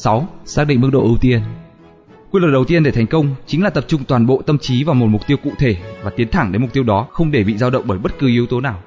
6. Xác định mức độ ưu tiên. Quy luật đầu tiên để thành công chính là tập trung toàn bộ tâm trí vào một mục tiêu cụ thể và tiến thẳng đến mục tiêu đó, không để bị dao động bởi bất cứ yếu tố nào.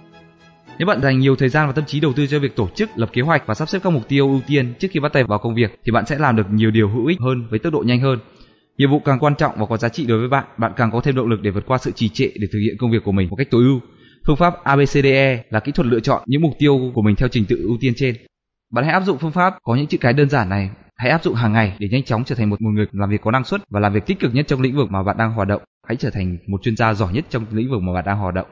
Nếu bạn dành nhiều thời gian và tâm trí đầu tư cho việc tổ chức, lập kế hoạch và sắp xếp các mục tiêu ưu tiên trước khi bắt tay vào công việc thì bạn sẽ làm được nhiều điều hữu ích hơn với tốc độ nhanh hơn. Nhiệm vụ càng quan trọng và có giá trị đối với bạn, bạn càng có thêm động lực để vượt qua sự trì trệ để thực hiện công việc của mình một cách tối ưu. Phương pháp ABCDE là kỹ thuật lựa chọn những mục tiêu của mình theo trình tự ưu tiên trên. Bạn hãy áp dụng phương pháp có những chữ cái đơn giản này, hãy áp dụng hàng ngày để nhanh chóng trở thành một người làm việc có năng suất và làm việc tích cực nhất trong lĩnh vực mà bạn đang hoạt động. Hãy trở thành một chuyên gia giỏi nhất trong lĩnh vực mà bạn đang hoạt động.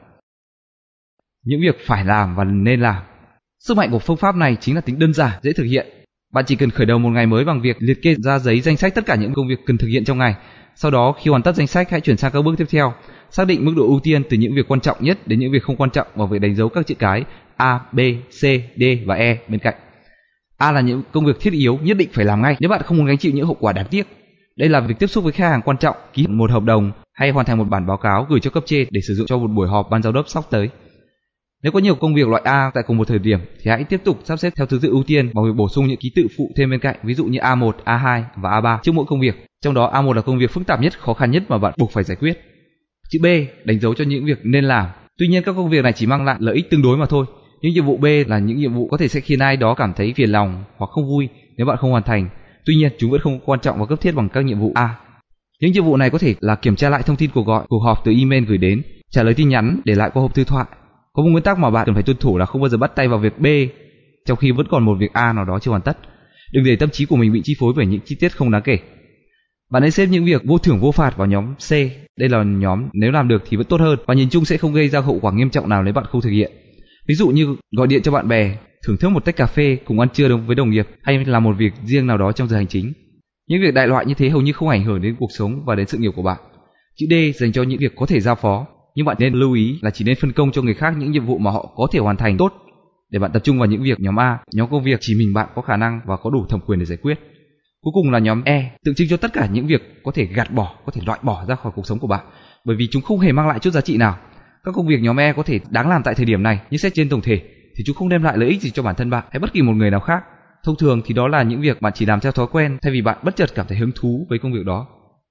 Những việc phải làm và nên làm. Sức mạnh của phương pháp này chính là tính đơn giản, dễ thực hiện. Bạn chỉ cần khởi đầu một ngày mới bằng việc liệt kê ra giấy danh sách tất cả những công việc cần thực hiện trong ngày. Sau đó khi hoàn tất danh sách, hãy chuyển sang các bước tiếp theo. Xác định mức độ ưu tiên từ những việc quan trọng nhất đến những việc không quan trọng và việc đánh dấu các chữ cái A, B, C, D và E bên cạnh. A là những công việc thiết yếu nhất định phải làm ngay nếu bạn không muốn gánh chịu những hậu quả đáng tiếc. Đây là việc tiếp xúc với khách hàng quan trọng, ký một hợp đồng hay hoàn thành một bản báo cáo gửi cho cấp trên để sử dụng cho một buổi họp ban giám đốc sắp tới. Nếu có nhiều công việc loại A tại cùng một thời điểm thì hãy tiếp tục sắp xếp theo thứ tự ưu tiên bằng việc bổ sung những ký tự phụ thêm bên cạnh, ví dụ như A1, A2 và A3 trước mỗi công việc. Trong đó A1 là công việc phức tạp nhất, khó khăn nhất mà bạn buộc phải giải quyết. Chữ B đánh dấu cho những việc nên làm. Tuy nhiên các công việc này chỉ mang lại lợi ích tương đối mà thôi. Những nhiệm vụ B là những nhiệm vụ có thể sẽ khiến ai đó cảm thấy phiền lòng hoặc không vui nếu bạn không hoàn thành. Tuy nhiên chúng vẫn không quan trọng và cấp thiết bằng các nhiệm vụ A. Những nhiệm vụ này có thể là kiểm tra lại thông tin cuộc gọi, cuộc họp từ email gửi đến, trả lời tin nhắn, để lại qua hộp thư thoại. Có một nguyên tắc mà bạn cần phải tuân thủ là không bao giờ bắt tay vào việc B trong khi vẫn còn một việc A nào đó chưa hoàn tất. Đừng để tâm trí của mình bị chi phối bởi những chi tiết không đáng kể. Bạn nên xếp những việc vô thưởng vô phạt vào nhóm C. Đây là nhóm nếu làm được thì vẫn tốt hơn và nhìn chung sẽ không gây ra hậu quả nghiêm trọng nào nếu bạn không thực hiện. Ví dụ như gọi điện cho bạn bè, thưởng thức một tách cà phê, cùng ăn trưa với đồng nghiệp hay làm một việc riêng nào đó trong giờ hành chính. Những việc đại loại như thế hầu như không ảnh hưởng đến cuộc sống và đến sự nghiệp của bạn. Chữ D dành cho những việc có thể giao phó, nhưng bạn nên lưu ý là chỉ nên phân công cho người khác những nhiệm vụ mà họ có thể hoàn thành tốt, để bạn tập trung vào những việc nhóm A, nhóm công việc chỉ mình bạn có khả năng và có đủ thẩm quyền để giải quyết. Cuối cùng là nhóm E, tượng trưng cho tất cả những việc có thể gạt bỏ, có thể loại bỏ ra khỏi cuộc sống của bạn, bởi vì chúng không hề mang lại chút giá trị nào. Các công việc nhóm E có thể đáng làm tại thời điểm này, nhưng xét trên tổng thể thì chúng không đem lại lợi ích gì cho bản thân bạn hay bất kỳ một người nào khác. Thông thường thì đó là những việc bạn chỉ làm theo thói quen thay vì bạn bất chợt cảm thấy hứng thú với công việc đó.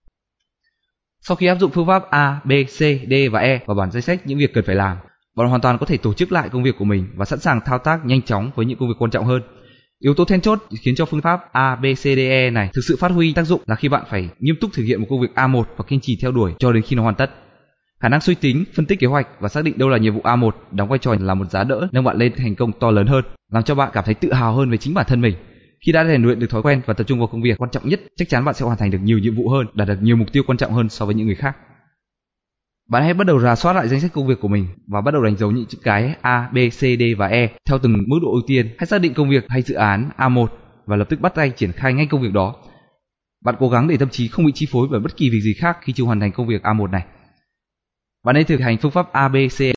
Sau khi áp dụng phương pháp A, B, C, D và E vào bản danh sách những việc cần phải làm, bạn hoàn toàn có thể tổ chức lại công việc của mình và sẵn sàng thao tác nhanh chóng với những công việc quan trọng hơn. Yếu tố then chốt khiến cho phương pháp A, B, C, D, E này thực sự phát huy tác dụng là khi bạn phải nghiêm túc thực hiện một công việc A1 và kiên trì theo đuổi cho đến khi nó hoàn tất. Khả năng suy tính, phân tích kế hoạch và xác định đâu là nhiệm vụ A1 đóng vai trò là một giá đỡ nâng bạn lên thành công to lớn hơn, làm cho bạn cảm thấy tự hào hơn về chính bản thân mình. Khi đã rèn luyện được thói quen và tập trung vào công việc quan trọng nhất, chắc chắn bạn sẽ hoàn thành được nhiều nhiệm vụ hơn, đạt được nhiều mục tiêu quan trọng hơn so với những người khác. Bạn hãy bắt đầu rà soát lại danh sách công việc của mình và bắt đầu đánh dấu những chữ cái A, B, C, D và E theo từng mức độ ưu tiên. Hãy xác định công việc hay dự án A1 và lập tức bắt tay triển khai ngay công việc đó. Bạn cố gắng để tâm trí không bị chi phối bởi bất kỳ việc gì khác khi chưa hoàn thành công việc A1 này. Bạn nên thực hành phương pháp A, B, C